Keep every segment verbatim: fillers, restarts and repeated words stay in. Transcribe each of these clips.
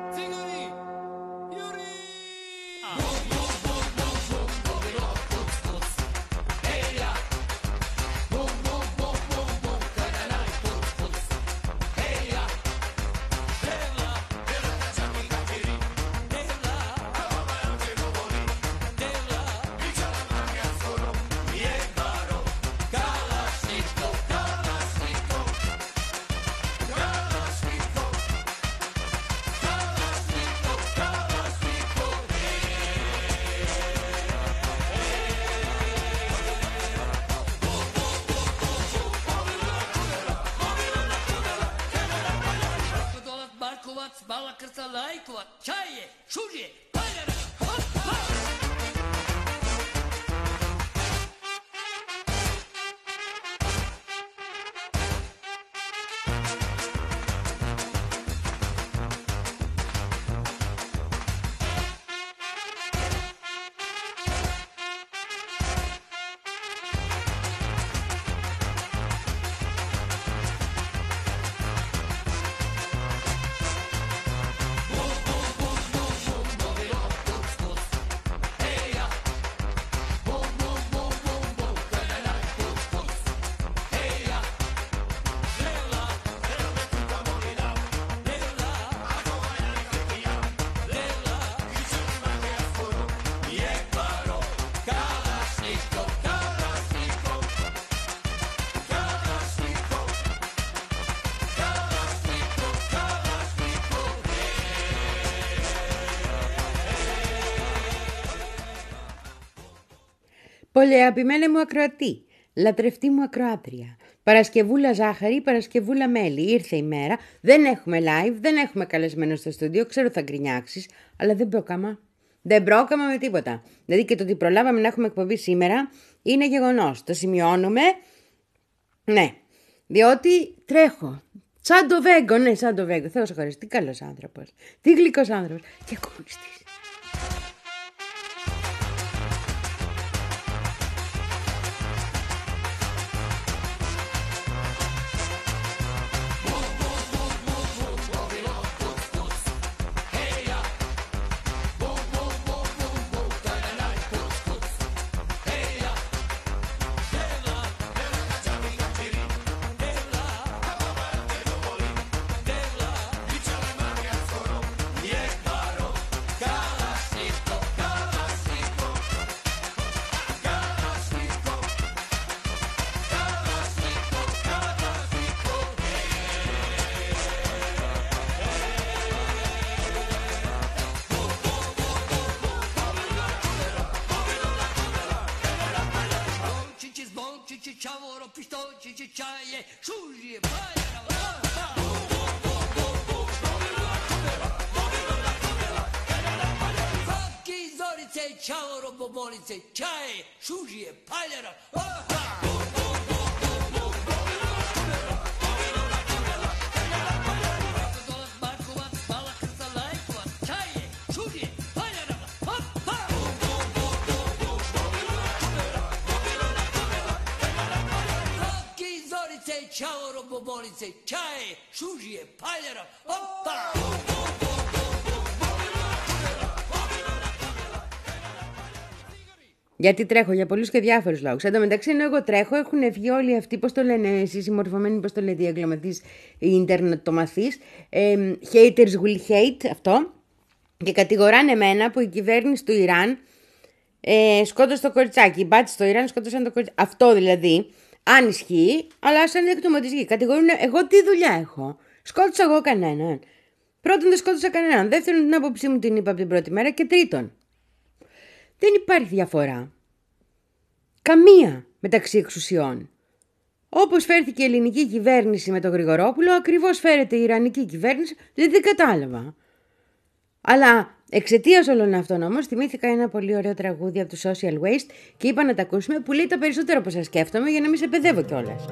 Bala krca lajkova, čaje, šužje, paljara, hop, hop! Πολυαγαπημένη μου ακροατή, λατρευτή μου ακροάτρια, Παρασκευούλα ζάχαρη, Παρασκευούλα μέλι. Ήρθε η μέρα, δεν έχουμε live, δεν έχουμε καλεσμένο στο στούντιο, ξέρω θα γκρινιάξεις, αλλά δεν πρόκαμα. Δεν πρόκαμα με τίποτα. Δηλαδή και το ότι προλάβαμε να έχουμε εκπομπή σήμερα είναι γεγονός. Το σημειώνουμε, ναι, διότι τρέχω. Σαν το Βέγκο, ναι, σαν το Βέγκο. Θεός ευχαριστώ, τι καλός άνθρωπος, τι γλυκός άνθρωπος και κομμουνιστής. Γιατί τρέχω για πολλούς και διάφορους λόγους. Εν τω μεταξύ, ενώ εγώ τρέχω, έχουν βγει όλοι αυτοί, πώς το λένε εσείς, οι μορφωμένοι, πώς το λέτε, οι εγκλωματείς, οι ιντερνετομαθείς, ε, haters will hate, αυτό, και κατηγοράνε εμένα που η κυβέρνηση του Ιράν ε, σκότωσε το κοριτσάκι. Οι μπάτσοι στο Ιράν σκότωσαν το κοριτσάκι. Αυτό δηλαδή, αν ισχύει, αλλά σαν έκτομα της γη. Κατηγορούν, εγώ τι δουλειά έχω. Σκότωσα εγώ κανέναν. Πρώτον, δεν σκότωσα κανέναν. Δεύτερον, την άποψή μου την είπα από την πρώτη μέρα. Και τρίτον, δεν υπάρχει διαφορά. Καμία μεταξύ εξουσιών. Όπως φέρθηκε η ελληνική κυβέρνηση με τον Γρηγορόπουλο, ακριβώς φέρεται η ιρανική κυβέρνηση, δηλαδή δεν κατάλαβα. Αλλά εξαιτίας όλων αυτών όμως, θυμήθηκα ένα πολύ ωραίο τραγούδι από το Social Waste και είπα να τα ακούσουμε, που λέει τα περισσότερα από σας σκέφτομαι για να μην σε παιδεύω κιόλας.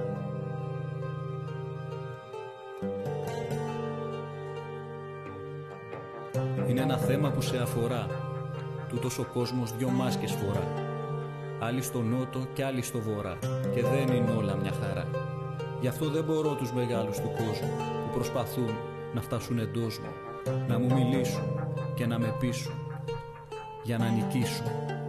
Είναι ένα θέμα που σε αφορά. Τούτος ο κόσμος δυο μάσκες φορά. Άλλοι στο νότο και άλλοι στο βορρά. Και δεν είναι όλα μια χαρά. Γι' αυτό δεν μπορώ τους μεγάλους του κόσμου που προσπαθούν να φτάσουν εντός μου. να μου μιλήσουν και να με πείσουν για να νικήσουν.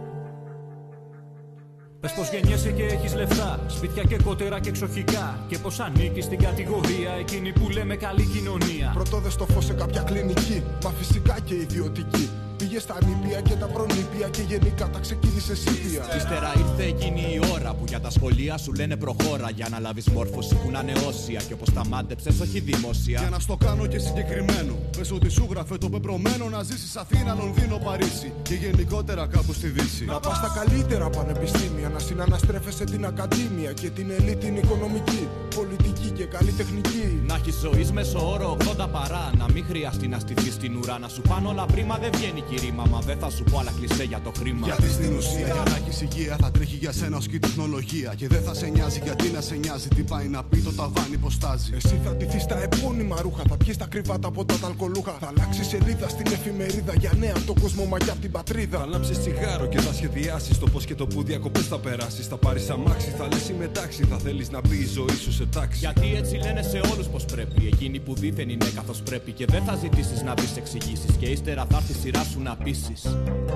Πες πως γεννιέσαι και έχεις λεφτά, σπίτια και κότερα και εξοχικά, και πως ανήκεις στην κατηγορία εκείνη που λέμε καλή κοινωνία. Πρωτόδες το φως σε κάποια κλινική, μα φυσικά και ιδιωτική. Πήγε στα νήπια και τα προνήπια και γενικά τα ξεκίνησε σίδια. Ύστερα ήρθε εκείνη η ώρα που για τα σχολεία σου λένε προχώρα, για να λάβεις μόρφωση που να είναι όσια, και όπως τα μάντεψες όχι δημόσια. Για να στο κάνω και συγκεκριμένο, πες ότι σου γράφε το πεπρωμένο να ζήσεις Αθήνα, Λονδίνο, Παρίσι και γενικότερα κάπου στη Δύση. Να πας στα καλύτερα πανεπιστήμια, να συναναστρέφεσαι την ακαδήμια και την ελίτ την οικονομική, πολιτική και καλλιτεχνική. Να έχεις ζωής μέσω όρο ογδόντα παρά, να μην χρειαστεί να στηθείς στην ουρά, να σου πάνε όλα πρίμα, δεν βγαίνει κηρύμα, μα δεν θα σου πω άλλα κλισέ για το χρήμα. Γιατί στην ουσία για να έχεις υγεία θα τρέχει για σένα ως και η τεχνολογία, και δεν θα σε νοιάζει γιατί να σε νοιάζει τι πάει να πει το ταβάνι πως στάζει. Εσύ θα ντυθείς τα επώνυμα ρούχα, θα πιεις τα κρυβάτα από τα αλκοολούχα, θα αλλάξεις σελίδα στην εφημερίδα για νέα από τον κόσμο μα και από την πατρίδα. Θα λάμψεις τσιγάρο και θα σχεδιάσεις το πώς και το που διακοπές θα περάσεις. Θα πάρεις αμάξι, θα λες είμαι τάξη, θα θέλεις να μπει η ζωή σου σε τάξη. Γιατί έτσι λένε σε όλους πως πρέπει, εκείνοι που δήθεν είναι καθώς πρέπει, και δεν θα ζητήσεις να βρεις εξηγήσεις, και ύστερα θα έρθει η σειρά σου να πείσεις.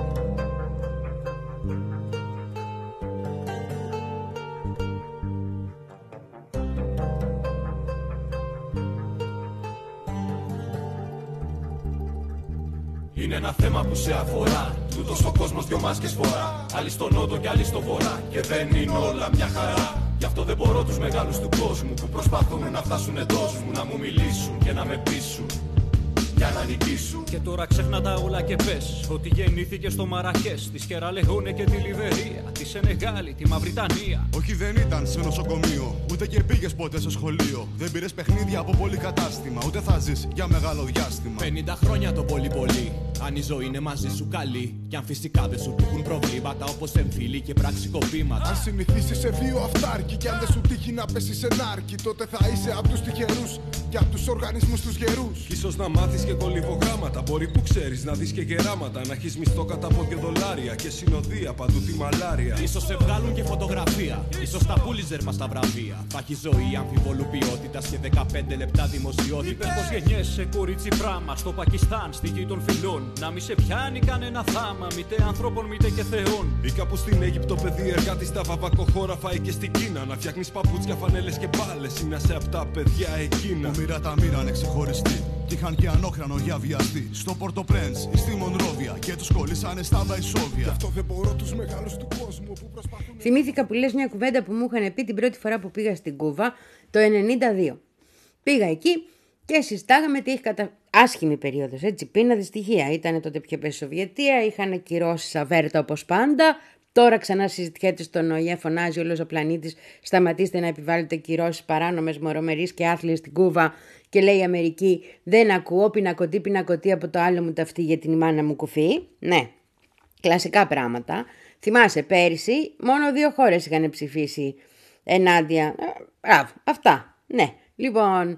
Είναι ένα θέμα που σε αφορά. Τούτος ο κόσμος δυο μάσκες φορά. Άλλοι στο νότο και άλλοι στο βορρά. Και δεν είναι όλα μια χαρά. Γι' αυτό δεν μπορώ τους μεγάλους του κόσμου που προσπαθούν να φτάσουν εντός μου, να μου μιλήσουν και να με πείσουν για να νικήσουν. Και τώρα ξέχνα τα όλα και πες ότι γεννήθηκε στο Μαρακές, τη Σιεραλεόνε και τη Λιβερία, τη Σενεγάλη, τη Μαυριτανία. Όχι, δεν ήταν σε νοσοκομείο, ούτε και πήγες ποτέ σε σχολείο. Δεν πήρες παιχνίδια από πολύ κατάστημα, ούτε θα ζεις για μεγάλο διάστημα. πενήντα χρόνια το πολύ πολύ. Αν η ζωή είναι μαζί σου καλή, κι αν φυσικά δεν σου τύχουν προβλήματα όπως εμφύλοι και πραξικοπήματα. Αν συνηθίσεις σε βίο αυτάρκη, κι αν δεν σου τύχει να πέσεις σε νάρκη, τότε θα είσαι από τους τυχερούς και από τους οργανισμούς τους γερούς. Κι ίσως να μάθεις και κολυβογράμματα. Μπορεί που ξέρεις να δεις και γεράματα. Να έχεις μισθό κατά πόδια δολάρια και συνοδεία παντού τη μαλάρια. Ίσως σε βγάλουν και φωτογραφία. Ίσως τα πούλιζερ μας τα βραβεία. Θα έχει ζωή αμφιβολού ποιότητας και δεκαπέντε λεπτά δημοσιότητα. Είπες πως γεννιέσαι κορίτσι πράμα στο Πακιστάν, στη γη των φυλών. Να μη σε πιάνει κανένα θάμα, μήτε ανθρώπων μήτε και θεών. Ή κάπου στην Αίγυπτο παιδί εργάτη στα βαβακοχώρα φάει και στην Κίνα. Να φτιάχνεις παπούτσια, φανέλες και μπάλες. Ή να σε απ' τα παιδιά εκείνα. Που μοίρα τα μοίρανε ξεχωριστή. Κι είχαν και ανόχρανο για βιαστή. Στο Πορτοπρέντς ή στη Μονρόβια. Και τους κολλήσανε στα Βαϊσόβια. Γι' αυτό δεν μπορώ τους μεγάλους του κόσμου που προσπαθούν. Θυμήθηκα που λες μια κουβέντα που μου είχαν πει την πρώτη φορά που πήγα στην Κούβα το ενενήντα δύο. Πήγα εκεί και συζητάγαμε τι έχει κατα... Άσχημη περίοδος, έτσι, πείνα δυστυχία. Ήταν τότε πιο πέσει Σοβιετία, είχαν ακυρώσει σαβέρτα όπως πάντα. Τώρα ξανά συζητιέται στον ΟΗΕ, φωνάζει όλος ο πλανήτης, σταματήστε να επιβάλλετε κυρώσεις παράνομες, μορομερείς και άθλιες στην Κούβα. Και λέει η Αμερική, δεν ακούω, πινακωτή πινακωτή από το άλλο μου ταυτί για την μάνα μου κουφή. Ναι, κλασικά πράγματα. Θυμάσαι, πέρυσι μόνο δύο χώρες είχαν ψηφίσει ενάντια. Μπράβο, αυτά, ναι. Λοιπόν,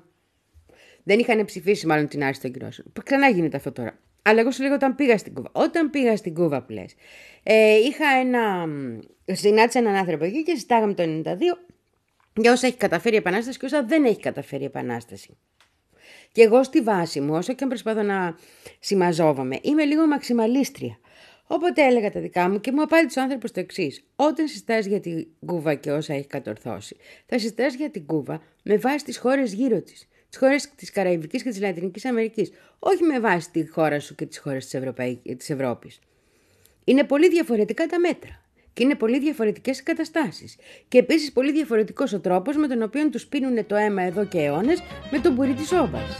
δεν είχαν ψηφίσει μάλλον την άρση των κυρώσεων. Ξανά γίνεται αυτό τώρα. Αλλά εγώ σου λέγω όταν πήγα στην Κούβα. Όταν πήγα στην Κούβα που λες, ε, είχα ένα... συνάντησα έναν άνθρωπο εκεί και συζητάγαμε το ενενήντα δύο για όσα έχει καταφέρει η Επανάσταση και όσα δεν έχει καταφέρει η Επανάσταση. Και εγώ στη βάση μου, όσο και αν προσπαθώ να συμμαζόβομαι, είμαι λίγο μαξιμαλίστρια. Οπότε έλεγα τα δικά μου και μου απάντησε ο άνθρωπος το εξής. Όταν συζητάς για την Κούβα και όσα έχει κατορθώσει, θα συζητάς για την Κούβα με βάση τις χώρες γύρω της. Τις χώρες της Καραϊβικής και της Λατινικής Αμερικής. Όχι με βάση τη χώρα σου και τις χώρες της, Ευρωπαϊκής, της Ευρώπης. Είναι πολύ διαφορετικά τα μέτρα. Και είναι πολύ διαφορετικές οι καταστάσεις. Και επίσης πολύ διαφορετικός ο τρόπος με τον οποίο τους πίνουν το αίμα εδώ και αιώνες με τον μπουρί της όβας.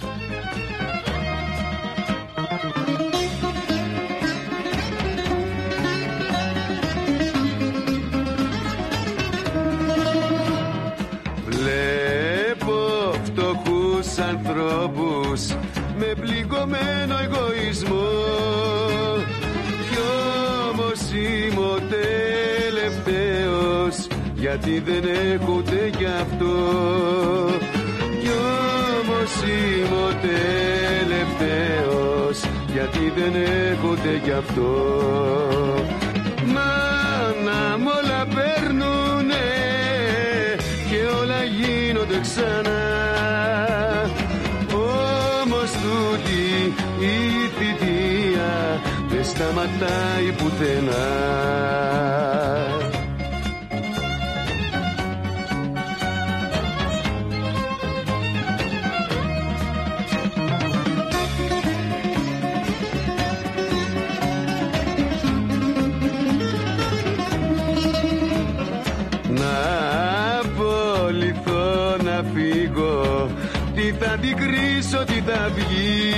Βλέπω φτωχούς ανθρώπους με πληγωμένο εγωισμό, κι όμως είμαι ο τελευταίος, γιατί δεν έχω ούτε κι αυτό. Κι όμως είμαι ο τελευταίος, γιατί δεν έχω ούτε κι αυτό. Μα να μ' όλα παίρνουνε και όλα γίνονται ξανά, όμως τούτη η θητεία δεν σταματάει πουθενά. Τι θα αντικρίσω, τι θα βγει,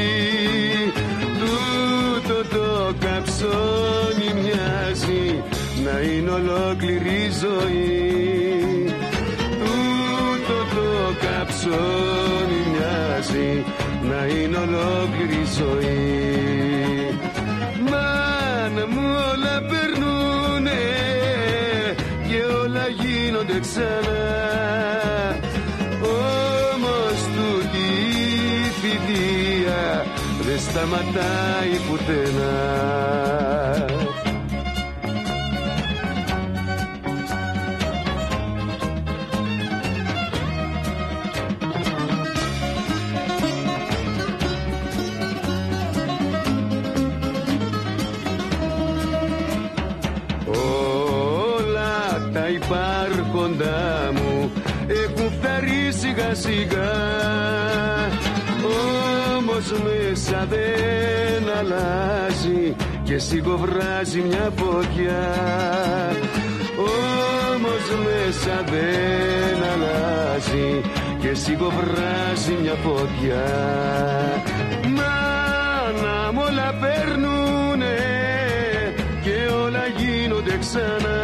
τούτο το καψόνι μοιάζει να είναι ολόκληρη ζωή. Τούτο το καψόνι μοιάζει να είναι ολόκληρη ζωή. Μάνα μου όλα περνούνε και όλα γίνονται ξανά, δεν σταματάει πουθενά. Όλα τα υπάρχοντά μου έχουν φταρεί σιγά σιγά, όμως μέσα δεν αλλάζει και σιγοβράζει μια φωτιά. Όμως μέσα δεν αλλάζει και σιγοβράζει μια φωτιά. Μάνα μου όλα περνούνε και όλα γίνονται ξανά,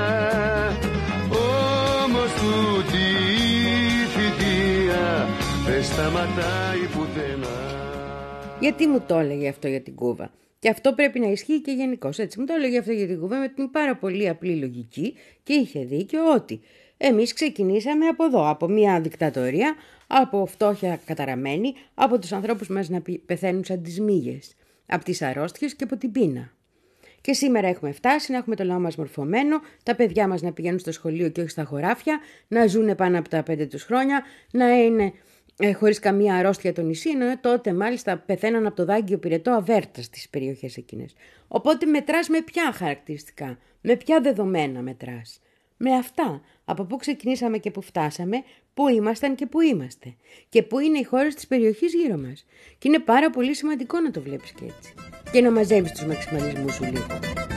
όμως τούτη η θητεία δεν σταματάει πουθενά. Γιατί μου το έλεγε αυτό για την Κούβα? Και αυτό πρέπει να ισχύει και γενικώς. Έτσι μου το έλεγε αυτό για την Κούβα με την πάρα πολύ απλή λογική και είχε δίκιο ότι εμείς ξεκινήσαμε από εδώ, από μια δικτατορία, από φτώχεια καταραμένη, από τους ανθρώπους μας να πεθαίνουν σαν τις μύγες, από τις αρρώστιες και από την πείνα. Και σήμερα έχουμε φτάσει να έχουμε το λαό μας μορφωμένο, τα παιδιά μας να πηγαίνουν στο σχολείο και όχι στα χωράφια, να ζουν πάνω από τα πέντε τους χρόνια, να είναι ε, χωρίς καμία αρρώστια το νησί, ενώ τότε μάλιστα πεθαίναν από το δάγκιο πυρετό αβέρτα στις περιοχές εκείνες. Οπότε μετράς με ποια χαρακτηριστικά, με ποια δεδομένα μετράς? Με αυτά, από πού ξεκινήσαμε και πού φτάσαμε, πού ήμασταν και πού είμαστε και πού είναι οι χώρες της περιοχής γύρω μας. Και είναι πάρα πολύ σημαντικό να το βλέπεις και έτσι και να μαζεύεις τους μαξιμαλισμούς σου λίγο.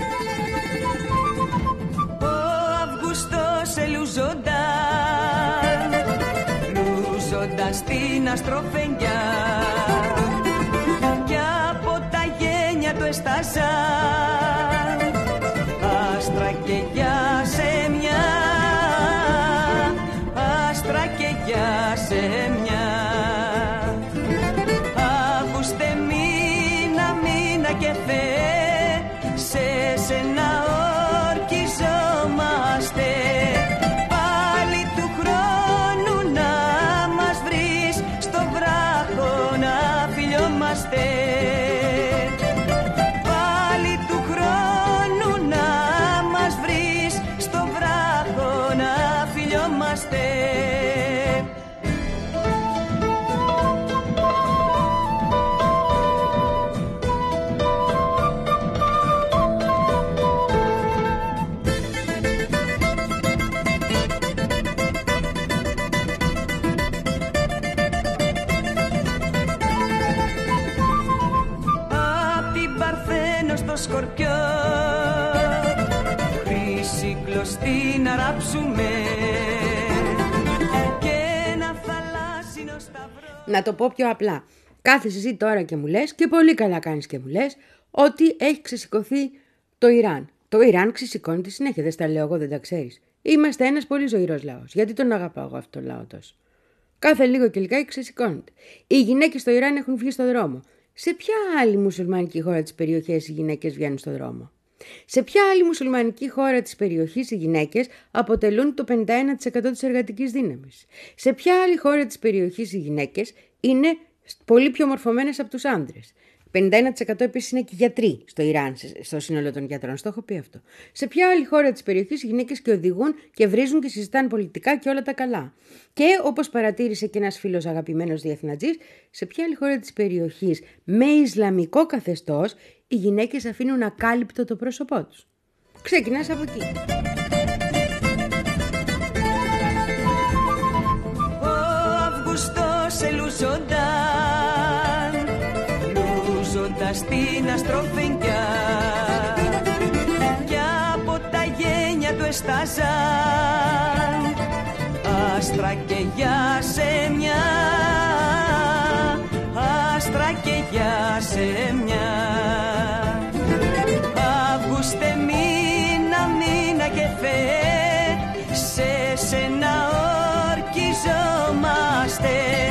Ο Αυγούστος ελουζόντα, λουζόντα στην αστροφενιά, κι από τα γένια του εστάζα άστρα και για σε μια, άστρα και για σε μια. Αύγουστε μήνα, μήνα και Θεέ, σε σένα ορκιζόμαστε, πάλι του χρόνου να μας βρεις στο βράχο να φιλιόμαστε. Σκορπιό, χρύση κλωστή να ράψουμε και ένα θαλάσσινο σταυρό. Να το πω πιο απλά. Κάθεσαι εσύ τώρα και μου λες, και πολύ καλά κάνεις και μου λες, ότι έχει ξεσηκωθεί το Ιράν. Το Ιράν ξεσηκώνει τη συνέχεια, δεν στα λέω εγώ, δεν τα ξέρεις. Είμαστε ένας πολύ ζωηρός λαός. Γιατί τον αγαπάω εγώ αυτό το λαό τόσο? Κάθε λίγο και λιγάκι ξεσηκώνεται. Οι γυναίκες στο Ιράν έχουν βγει στο δρόμο. Σε ποια άλλη μουσουλμανική χώρα της περιοχής οι γυναίκες βγαίνουν στον δρόμο? Σε ποια άλλη μουσουλμανική χώρα της περιοχής οι γυναίκες αποτελούν το πενήντα ένα τοις εκατό της εργατικής δύναμης? Σε ποια άλλη χώρα της περιοχής οι γυναίκες είναι πολύ πιο μορφωμένες από τους άντρες? πενήντα ένα τοις εκατό επίσης είναι και γιατροί στο Ιράν, στο σύνολο των γιατρών. Στο έχω πει αυτό. Σε ποια άλλη χώρα της περιοχής οι γυναίκες και οδηγούν και βρίζουν και συζητάνε πολιτικά και όλα τα καλά. Και όπως παρατήρησε και ένας φίλος αγαπημένος διεθνατζής, σε ποια άλλη χώρα της περιοχής με Ισλαμικό καθεστώς οι γυναίκες αφήνουν ακάλυπτο το πρόσωπό τους. Ξεκινάς από εκεί. Λούζονταν, λούζοντας την αστροφενιά κι από τα γένια του εστάζαν άστρα και για σε μια, άστρα και για σε μια. Αύγουστε μήνα, μήνα και φε, σε σένα ορκιζόμαστε.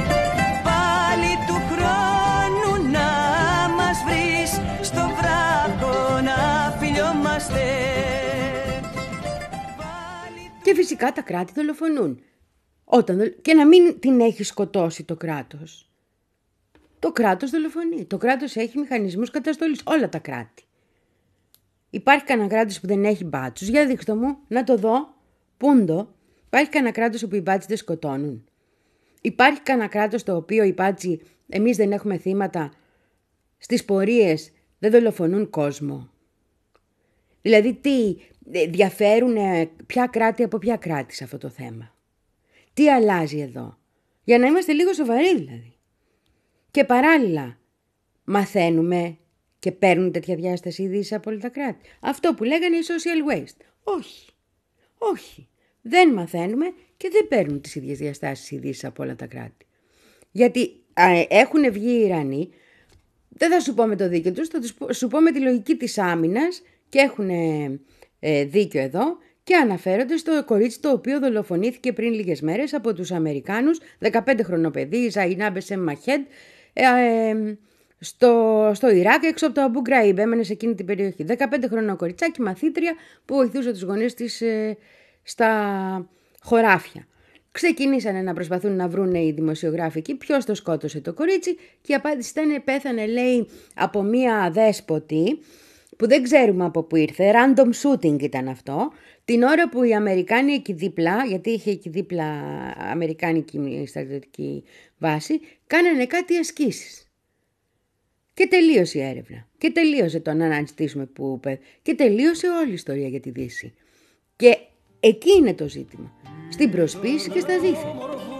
Και φυσικά τα κράτη δολοφονούν. Όταν, και να μην την έχει σκοτώσει το κράτος. Το κράτος δολοφονεί. Το κράτος έχει μηχανισμούς καταστολής. Όλα τα κράτη. Υπάρχει κανένα κράτος που δεν έχει μπάτσους? Για δείξτε μου, να το δω. Πούντο. Υπάρχει κανένα κράτος όπου οι μπάτσοι δεν σκοτώνουν? Υπάρχει κανένα κράτος στο οποίο οι μπάτσοι, εμείς δεν έχουμε θύματα, στις πορείες δεν δολοφονούν κόσμο? Δηλαδή τι διαφέρουν ποια κράτη από ποια κράτη σε αυτό το θέμα? Τι αλλάζει εδώ? Για να είμαστε λίγο σοβαροί δηλαδή. Και παράλληλα μαθαίνουμε και παίρνουν τέτοια διάσταση ειδήσεις από όλα τα κράτη. Αυτό που λέγανε social waste. Όχι. Όχι. Δεν μαθαίνουμε και δεν παίρνουν τις ίδιες διαστάσεις ειδήσεις από όλα τα κράτη. Γιατί α, έχουν βγει οι Ιρανοί, δεν θα σου πω με το δίκιο τους, θα σου πω με τη λογική της άμυνας και έχουν ε, δίκιο εδώ και αναφέρονται στο κορίτσι το οποίο δολοφονήθηκε πριν λίγες μέρες από τους Αμερικάνους, δεκαπέντε χρονό παιδί, Ζαϊνά Μπεσέμ Μαχέντ, ε, ε, στο, στο Ιράκ έξω από το Αμπού Γκραΐμπ, έμενε σε εκείνη την περιοχή. δεκαπέντε χρονό κοριτσάκι, μαθήτρια που βοηθούσε τους γονείς της ε, στα χωράφια. Ξεκινήσανε να προσπαθούν να βρουν οι δημοσιογράφοι εκεί ποιος το σκότωσε το κορίτσι και η απάντηση ήταν πέθανε, λέει, από μία δέσποτη που δεν ξέρουμε από πού ήρθε, random shooting ήταν αυτό, την ώρα που οι Αμερικάνοι εκεί δίπλα, γιατί είχε εκεί δίπλα αμερικάνικη στρατιωτική βάση, κάνανε κάτι ασκήσεις. Και τελείωσε η έρευνα. Και τελείωσε το να αναζητήσουμε που είπε. Και τελείωσε όλη η ιστορία για τη Δύση. Και εκεί είναι το ζήτημα. Στην προσποίηση και στα δίθεν.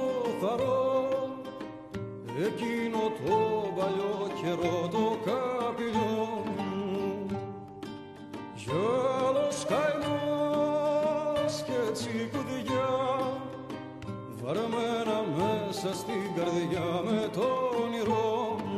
Εκείνο το παλιό καιρό το καπηλιό μου, γυάλος καημός και τσικουδιά, βαρμένα μέσα στην καρδιά με το όνειρό μου.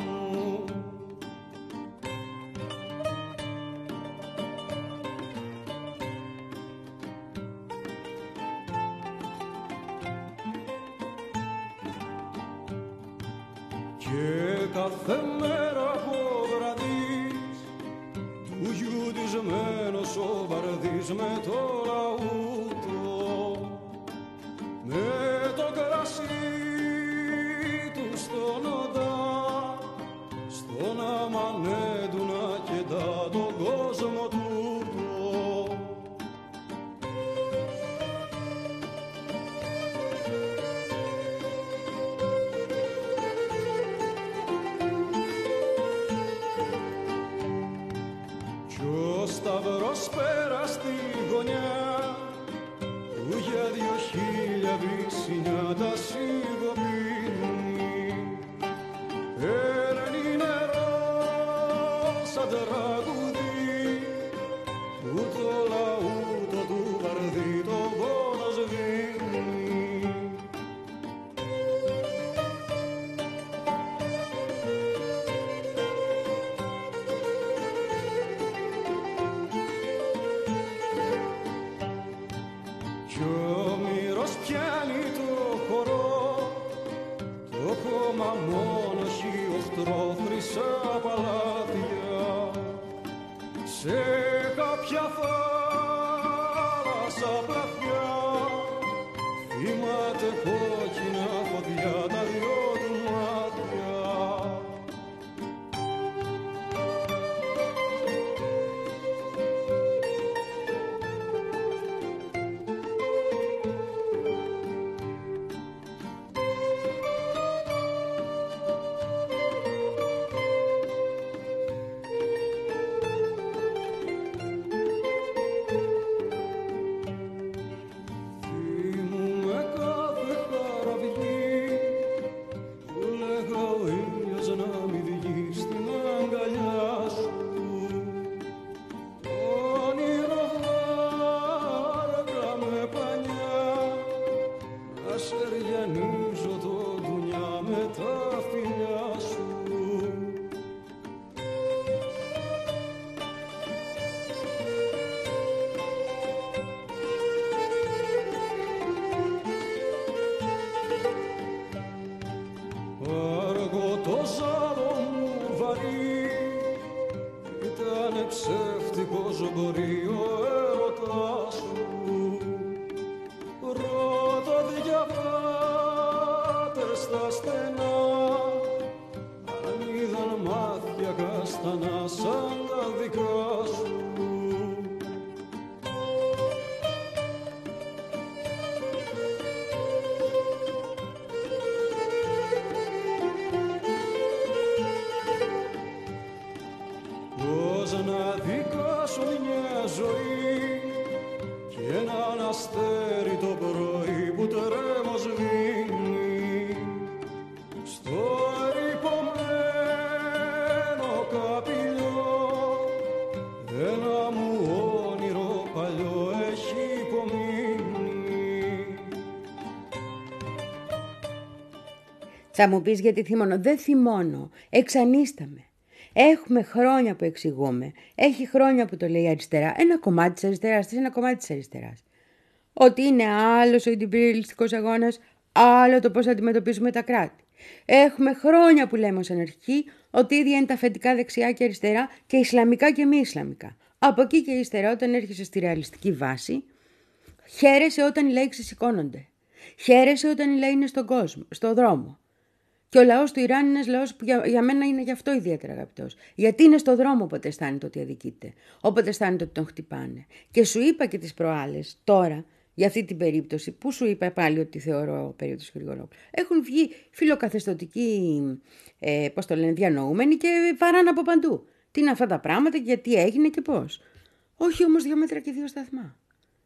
Και κάθε μέρα από βραδείς του γιουτισμένος ο βαρδής με το λαούτο, με το κρασί του στον οντά, στον αμανέντου να κεντά τον κόσμο τούτο. Σταυρός πέρα στη γωνιά που για δυο χίλια βυσσινιάτα σιγοπίνει, παίρνει νερό σαν τραγουδί που το λαούτο του βαρδί το πόνο σβήνει. Κι ο μυρός πιάνει το χορό, το χώμα μόνο έχει οχτρό χρυσά παλάτια, σε κάποια θάλασσα πλατιά θυμάται κόκκινα φωτιά τα δυο του μάτια. Ήτανε ψεύτικος μπορεί ο έρωτας σου. Ρώτα διαβάτες στα στενά, αν είδαν μάτια καστανά σαν τα δικά σου. Πώς να δικάσουν μια ζωή κι έναν αστέρι το πρωί που τρέμος σβήνει στο ερειπωμένο καπηλιό, ένα μου όνειρο παλιό έχει υπομείνει. Θα μου πεις γιατί θυμώνω? Δεν θυμώνω, εξανίσταμε. Έχουμε χρόνια που εξηγούμε. Έχει χρόνια που το λέει η αριστερά. Ένα κομμάτι της αριστεράς, ένα κομμάτι της αριστεράς. Ότι είναι άλλος ο υπεριαλιστικός αγώνας, άλλο το πώς θα αντιμετωπίζουμε τα κράτη. Έχουμε χρόνια που λέμε ως αναρχικοί ότι ίδια είναι τα αφεντικά δεξιά και αριστερά και ισλαμικά και μη ισλαμικά. Από εκεί και ύστερα, όταν έρχεσαι στη ρεαλιστική βάση, χαίρεσαι όταν οι λαοί ξεσηκώνονται. Χαίρεσαι όταν οι λαοί είναι στον κόσμο, στον δρόμο. Και ο λαός του Ιράν είναι ένας λαός που για, για μένα είναι γι' αυτό ιδιαίτερα αγαπητός. Γιατί είναι στο δρόμο όποτε αισθάνεται ότι αδικείται, όποτε αισθάνεται ότι τον χτυπάνε. Και σου είπα και τις προάλλες, τώρα, για αυτή την περίπτωση, που σου είπα πάλι ότι θεωρώ περίπτωση Γρηγορόπουλου, έχουν βγει φιλοκαθεστωτικοί, ε, πώς το λένε, διανοούμενοι και βαράνε από παντού. Τι είναι αυτά τα πράγματα, γιατί έγινε και πώς. Όχι όμως δύο μέτρα και δύο σταθμά.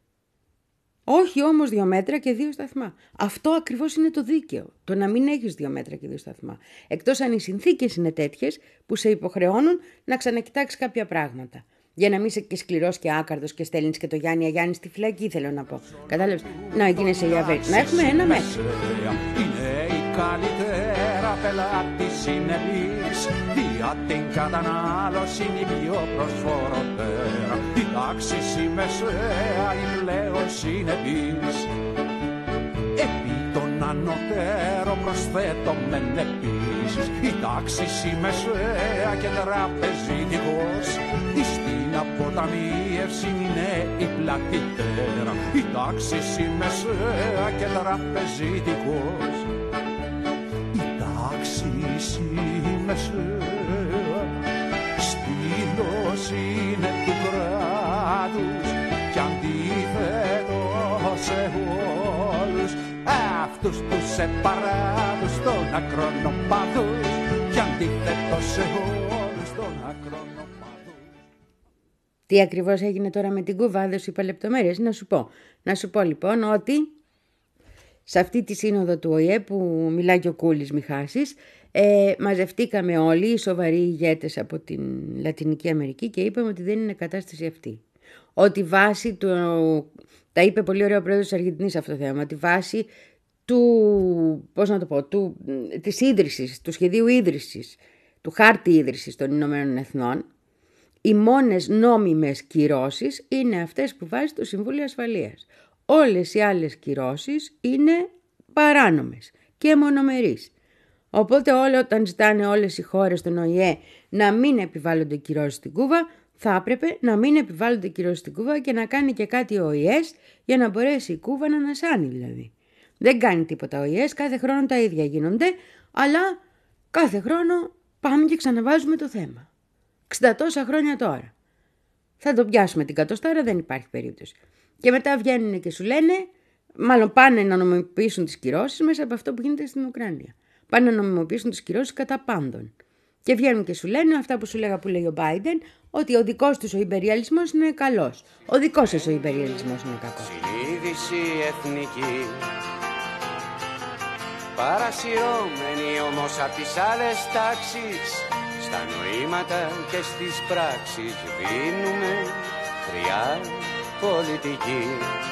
Όχι όμως δύο μέτρα και δύο σταθμά. Αυτό ακριβώς είναι το δίκαιο. Το να μην έχεις δύο μέτρα και δύο σταθμά. Εκτός αν οι συνθήκες είναι τέτοιες που σε υποχρεώνουν να ξανακοιτάξεις κάποια πράγματα. Για να μην είσαι και σκληρός και άκαρδος και στέλνεις και το Γιάννη Αγιάννη στη φυλακή, θέλω να πω. Κατάλαβες. Να γίνεσαι η αβέρ. Να έχουμε ένα μέτρο. Είναι η καλύτερα πελάτη συνεπής. Για την κατανάλωση είναι η πιο προσφορότερα. Η τάξη η μεσαία η πλέον συνεπής. Επί των ανωτέρων προσθέτω μεν επίσης. Η τάξη η μεσαία και τραπεζιτικός. Στην αποταμίευση είναι η πλατύτερα. Η τάξη η μεσαία και τραπεζιτικός. Η τάξη η μεσαία στήλος είναι του κράτους κι αντίθετο σε όλους αυτούς τους επαράδους των ακρονοπάδους κι αντίθετο σε όλους των ακρονοπάδους. Τι ακριβώς έγινε τώρα με την Κούβα, δεν σου είπα λεπτομέρειες, να σου πω. Να σου πω λοιπόν ότι σε αυτή τη σύνοδο του Ο Η Ε που μιλάει και ο Κούλης μη χάσεις, ε, μαζευτήκαμε όλοι οι σοβαροί ηγέτες από την Λατινική Αμερική και είπαμε ότι δεν είναι κατάσταση αυτή. Ότι βάση του, τα είπε πολύ ωραίο ο πρόεδρος της Αργεντινής αυτό το θέμα, τη βάση του, πώς να το πω, του, της ίδρυσης, του σχεδίου ίδρυσης, του χάρτη ίδρυσης των Ηνωμένων Εθνών, οι μόνες νόμιμες κυρώσεις είναι αυτές που βάζει το Συμβούλιο Ασφαλείας. Όλες οι άλλες κυρώσεις είναι παράνομες και μονομερείς. Οπότε όλοι, όταν ζητάνε όλες οι χώρες των Ο Η Ε να μην επιβάλλονται κυρώσεις στην Κούβα, θα έπρεπε να μην επιβάλλονται κυρώσεις στην Κούβα και να κάνει και κάτι ο Η Ε για να μπορέσει η Κούβα να ανασάνει δηλαδή. Δεν κάνει τίποτα ο Η Ε, κάθε χρόνο τα ίδια γίνονται, αλλά κάθε χρόνο πάμε και ξαναβάζουμε το θέμα. εξήντα τόσα χρόνια τώρα. Θα το πιάσουμε την κατοστάρα, δεν υπάρχει περίπτωση. Και μετά βγαίνουν και σου λένε, μάλλον πάνε να νομιμοποιήσουν τις κυρώσεις μέσα από αυτό που γίνεται στην Ουκρανία. Πάνε να νομιμοποιήσουν τις κυρώσεις κατά πάντων. Και βγαίνουν και σου λένε αυτά που σου λέγα που λέει ο Μπάιντεν, ότι ο δικός τους ο υπεριαλισμός είναι καλός. Ο δικός σας ο υπεριαλισμός είναι κακός. Συνείδηση εθνική, παρασυρώμενη όμως απ' τις άλλες τάξεις, στα νοήματα και στις πράξεις δίνουμε χρειά πολιτική.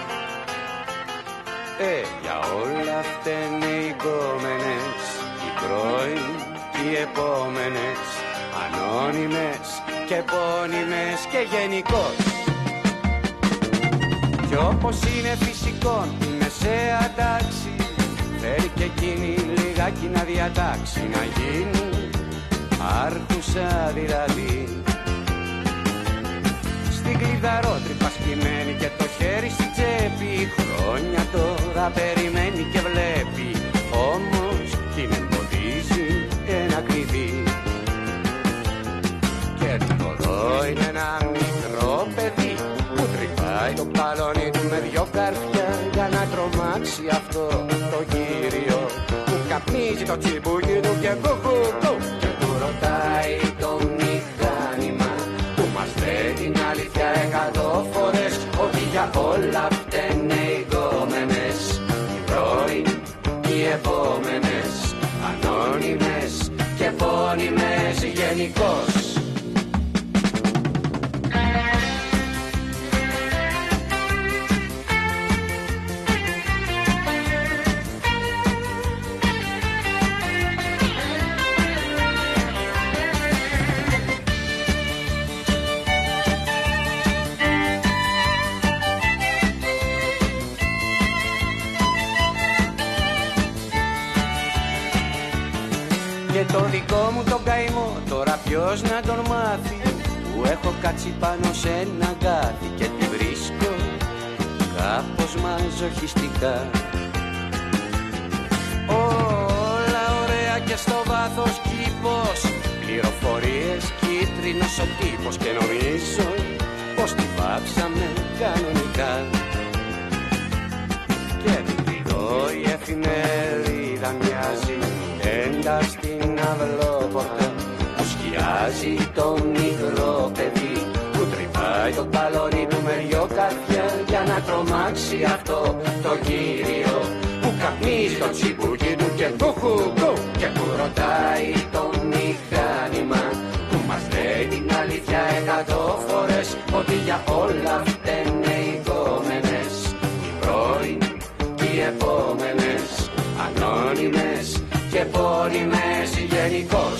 Ε, για όλα φταίνε οι κόμενες, οι πρώην και οι επόμενες, ανώνυμες και επώνυμες και γενικώς. Κι όπως είναι φυσικό η μεσαία τάξη, θέλει και εκείνη λιγάκι να διατάξει, να γίνει άρχουσα δηλαδή. κλειδαρότρυπα σκυμμένη και το χέρι στη τσέπη. Χρόνια τώρα περιμένει και βλέπει, όμως την εμποδίζει ένα κλειδί. Και το δω είναι ένα μικρό παιδί που τρυπάει το παλόνι του με δυο καρφιά για να τρομάξει αυτό το κύριο που καπνίζει το τσιμπούκι του και κουκουκου. Και του ρωτάει το μηχάνημα που μας λέει την αλήθεια εκατό φορές, ότι για όλα φταίνε οι γκόμενες, οι πρώην, οι επόμενες, ανώνυμες και επώνυμες γενικώς. Και το δικό μου τον καημό τώρα ποιος να τον μάθει, που έχω κάτσει πάνω σε ένα γκάθι και τη βρίσκω κάπως μαζοχιστικά. Όλα ωραία και στο βάθος κήπος, πληροφορίες κίτρινος ο τύπος, και νομίζω πως τη βάψαμε κανονικά. Και εδώ η εφημερίδα μοιάζει έντα στην αυλόπορτα που σκιάζει το μικρό παιδί που τρυπάει το παλόνι του με δυο καρδιά για να τρομάξει αυτό το κύριο που καπνίζει το τσιμπούκι του και κουκουκου. Και που ρωτάει το μηχάνημα που μας λέει την αλήθεια εκατό φορές, ότι για όλα φταίνε οι γκόμενες, οι πρώην και οι επόμενες, ανώνυμες και επώνυμες γενικώς.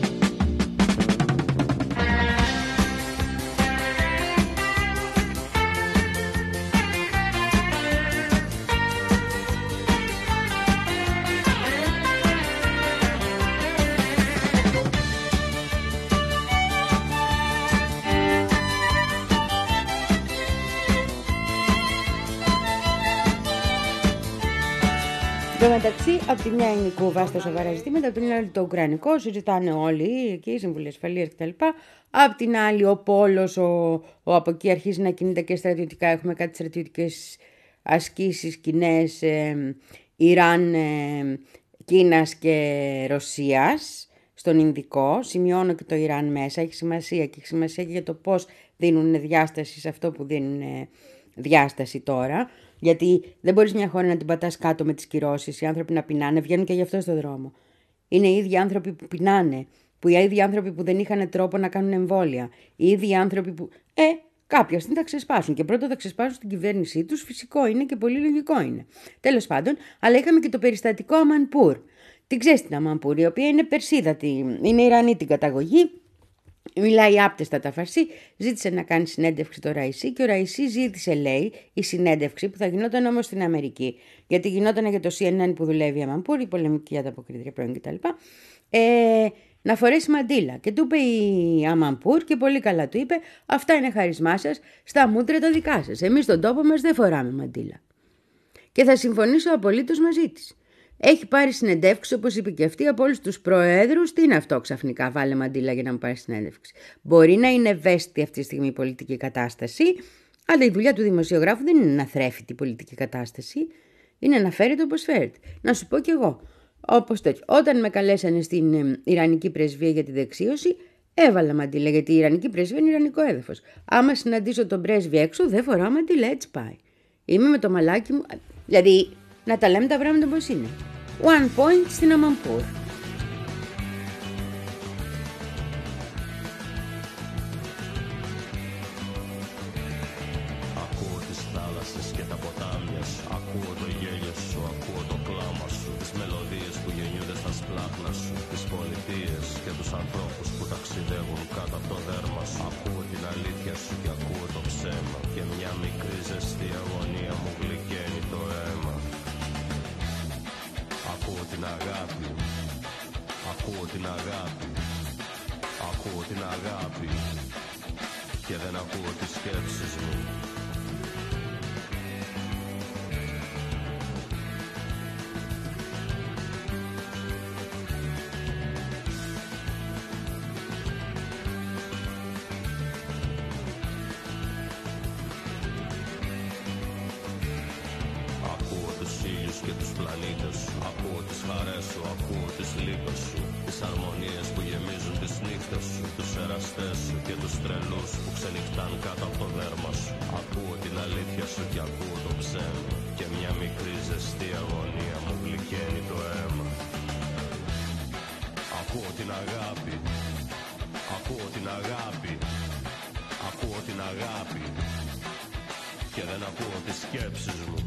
Στο μεταξύ, από τη μια είναι η Κούβα στα σοβαρά ζητήματα, από την άλλη το Ουκρανικό, συζητάνε όλοι εκεί, Συμβουλή Ασφαλείας κτλ. Απ' την άλλη, ο πόλος, ο, ο από εκεί αρχίζει να κινείται και στρατιωτικά. Έχουμε κάτι στρατιωτικές ασκήσεις κοινές ε, Ιράν, ε, Κίνας και Ρωσίας στον Ινδικό. Σημειώνω και το Ιράν μέσα, έχει σημασία και έχει σημασία και για το πώς δίνουν διάσταση σε αυτό που δίνουν διάσταση τώρα. Γιατί δεν μπορείς μια χώρα να την πατάς κάτω με τις κυρώσεις, οι άνθρωποι να πεινάνε, βγαίνουν και γι' αυτό στον δρόμο. Είναι οι ίδιοι άνθρωποι που πεινάνε, που οι ίδιοι άνθρωποι που δεν είχαν τρόπο να κάνουν εμβόλια, οι ίδιοι άνθρωποι που, ε, κάποια στιγμή θα ξεσπάσουν και πρώτα θα ξεσπάσουν στην κυβέρνησή τους, φυσικό είναι και πολύ λογικό είναι. Τέλος πάντων, αλλά είχαμε και το περιστατικό Αμανπούρ. Την ξέρεις την Αμανπούρ, η οποία είναι Περσίδατη, είναι Ιρανή την καταγωγή. Μιλάει άπτεστα τα φαρσί, ζήτησε να κάνει συνέντευξη το Ραϊσί και ο Ραϊσί ζήτησε, λέει, η συνέντευξη που θα γινόταν όμως στην Αμερική. Γιατί γινόταν για το σι εν εν που δουλεύει η Αμανπούρ, η πολεμική ανταποκρίτρια πρώην κτλ. Ε, να φορέσει μαντίλα. Και του είπε η Αμανπούρ και πολύ καλά του είπε: αυτά είναι χαρισμά σας, στα μούτρα τα δικά σας. Εμείς στον τόπο μας δεν φοράμε μαντίλα. Και θα συμφωνήσω απολύτως μαζί της. Έχει πάρει συνεντεύξει, όπως είπε και αυτή, από όλους τους προέδρους. Τι είναι αυτό ξαφνικά, βάλε μαντίλα για να μου πάρει συνέντευξη. Μπορεί να είναι ευαίσθητη αυτή τη στιγμή η πολιτική κατάσταση, αλλά η δουλειά του δημοσιογράφου δεν είναι να θρέφει την πολιτική κατάσταση, είναι να φέρει το όπως φέρεται. Να σου πω κι εγώ, όπως τέτοιο. Όταν με καλέσανε στην Ιρανική πρεσβεία για τη δεξίωση, έβαλα μαντίλα, γιατί η Ιρανική πρεσβεία είναι Ιρανικό έδαφος. Άμα συναντήσω τον πρέσβη έξω, δεν φοράω μαντίλα, έτσι πάει. Είμαι με το μαλάκι μου, δηλαδή. Να τα λέμε τα πράγματα πώς είναι. One point στην Αμανπούρ. Ακούω τις θάλασσες και τα ποτάμια σου. Ακούω το γέλιο σου, ακούω το κλάμα σου. Τις μελωδίες που γεννιούνται στα σπλάχνα σου. Τις πολιτείες και τους ανθρώπους που ταξιδεύουν κάτω από το δέρμα σου. Ακούω την αλήθεια σου και ακούω το ψέμα. Και μια μικρή ζεστή αγωνία μου γλυκαίνει το αίμα. Ακούω την αγάπη, ακούω την αγάπη, ακούω την αγάπη, και δεν ακούω τις σκέψεις μου. Ακούω τους ήλιους και τους πλανήτες σου, ακούω τις χαρές σου, ακούω τις λύπες σου, τις αρμονίες που γεμίζουν τις νύχτες σου, τους εραστές σου και τους τρελούς που ξενυχτάν κάτω από το δέρμα σου. Ακούω την αλήθεια σου και ακούω το ψέμα και μια μικρή ζεστή αγωνία μου γλυκαίνει το αίμα. Ακούω την αγάπη, ακούω την αγάπη, ακούω την αγάπη και δεν ακούω τις σκέψεις μου.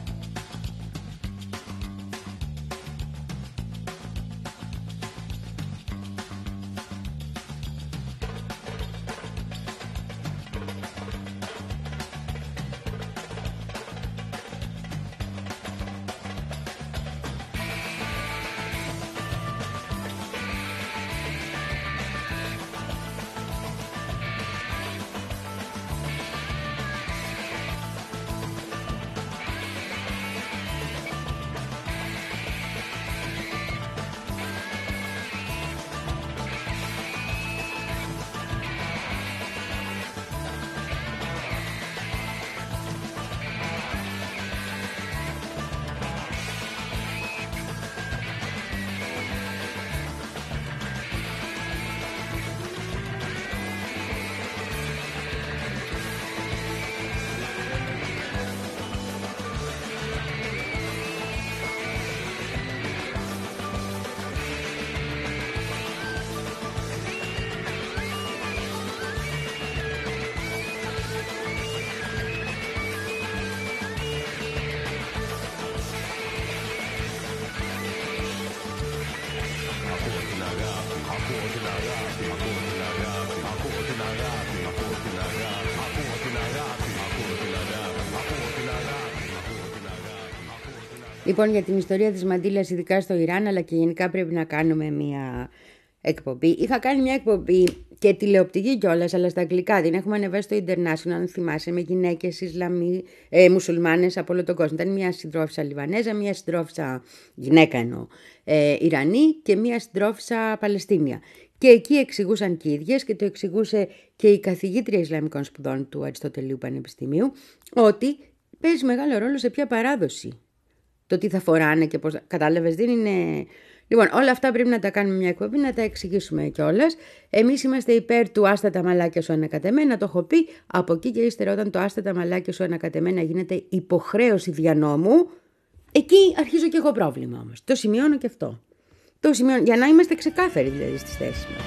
Λοιπόν, για την ιστορία της μαντήλας, ειδικά στο Ιράν, αλλά και γενικά πρέπει να κάνουμε μια εκπομπή. Είχα κάνει μια εκπομπή και τηλεοπτική κιόλας, αλλά στα αγγλικά. Την έχουμε ανεβάσει στο International, αν θυμάσαι, με γυναίκες Ισλαμί, ε, μουσουλμάνες από όλο τον κόσμο. Ήταν μια συντρόφισσα Λιβανέζα, μια συντρόφισσα γυναίκα εννοώ, ε, Ιρανή και μια συντρόφισσα Παλαιστίνια. Και εκεί εξηγούσαν και οι ίδιες και το εξηγούσε και η καθηγήτρια Ισλαμικών σπουδών του Αριστοτελείου Πανεπιστημίου, ότι παίζει μεγάλο ρόλο σε ποια παράδοση. Το τι θα φοράνε και πώς. Κατάλαβες, δεν είναι. Λοιπόν, όλα αυτά πρέπει να τα κάνουμε μια εκπομπή, να τα εξηγήσουμε κιόλας. Εμείς είμαστε υπέρ του άστα τα μαλάκια σου ανακατεμένα, το έχω πει. Από εκεί και ύστερα, όταν το άστα τα μαλάκια σου ανακατεμένα γίνεται υποχρέωση δια νόμου, εκεί αρχίζω και έχω πρόβλημα όμως. Το σημειώνω και αυτό. Το σημειώνω, για να είμαστε ξεκάθαροι δηλαδή στις θέσεις μας.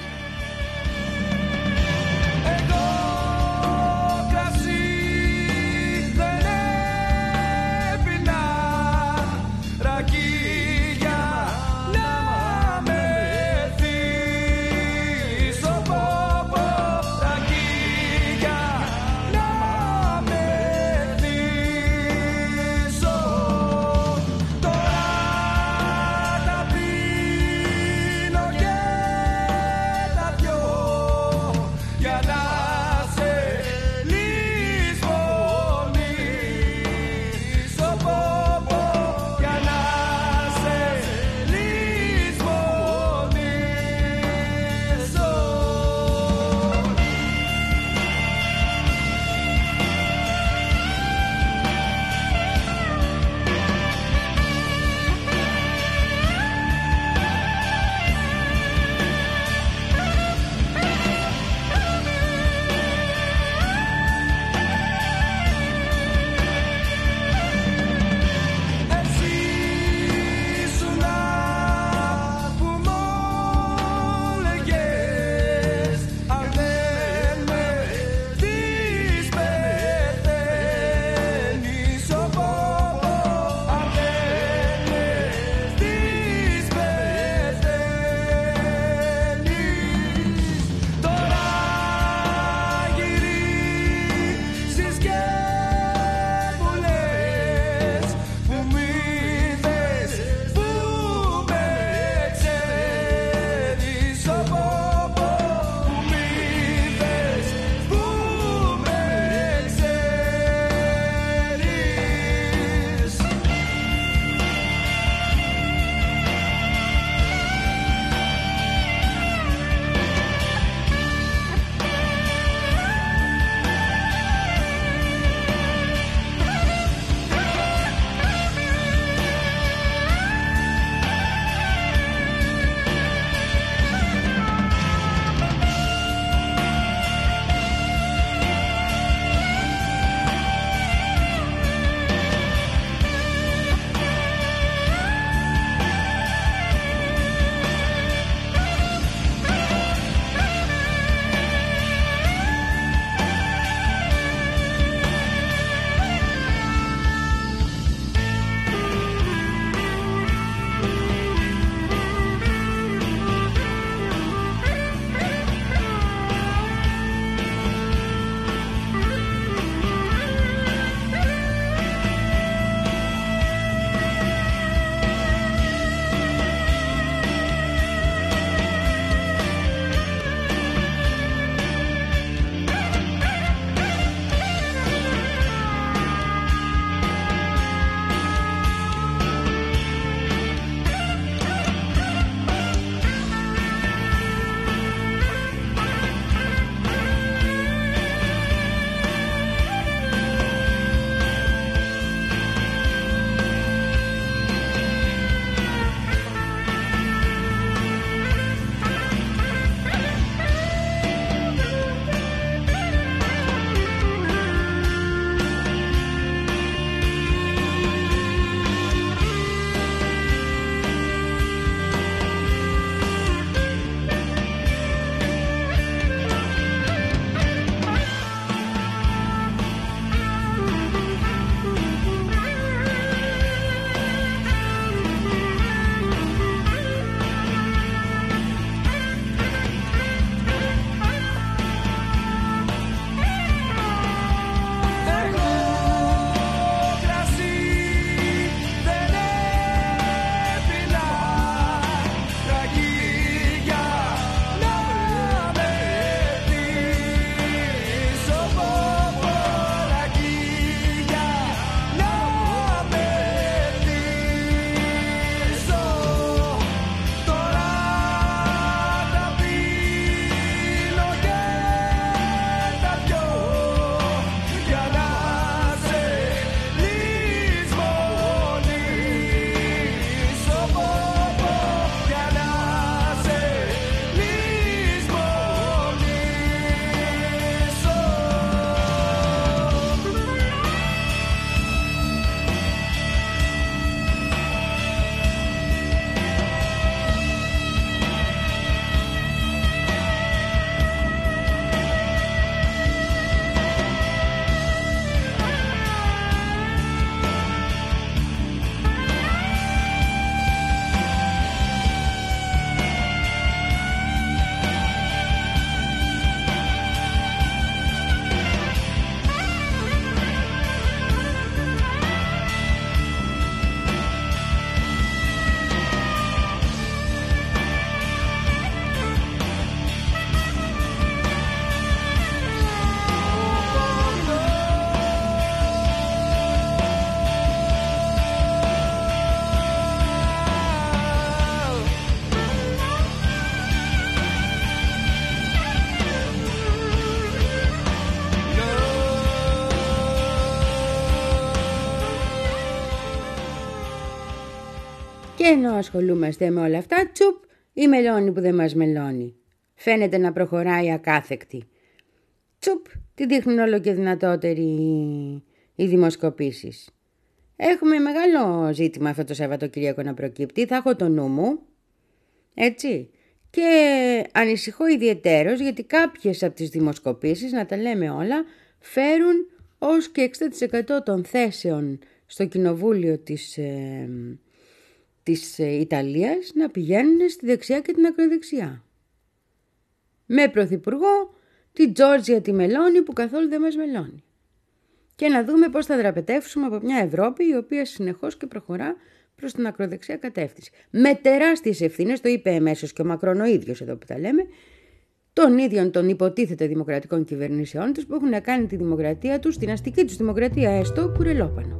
Και ενώ ασχολούμαστε με όλα αυτά, τσουπ, η μελώνη που δεν μας μελώνει. Φαίνεται να προχωράει ακάθεκτη. Τσουπ, τη δείχνουν όλο και δυνατότεροι οι δημοσκοπήσεις. Έχουμε μεγάλο ζήτημα αυτό το Σαββατοκύριακο να προκύπτει, θα έχω το νου μου, έτσι. Και ανησυχώ ιδιαιτέρως γιατί κάποιες από τις δημοσκοπήσεις, να τα λέμε όλα, φέρουν ως και εξήντα τοις εκατό των θέσεων στο κοινοβούλιο της, ε, της ε, Ιταλίας να πηγαίνουν στη δεξιά και την ακροδεξιά. Με πρωθυπουργό τη Τζόρτζια τη Μελώνη που καθόλου δεν μας μελώνει. Και να δούμε πώς θα δραπετεύσουμε από μια Ευρώπη η οποία συνεχώς και προχωρά προς την ακροδεξιά κατεύθυνση. Με τεράστιες ευθύνες, το είπε εμέσως και ο Μακρόν ο ίδιος εδώ που τα λέμε, των ίδιων των υποτίθεται δημοκρατικών κυβερνήσεών τους που έχουν κάνει τη δημοκρατία τους, την αστική τους δημοκρατία έστω, κουρελόπανο.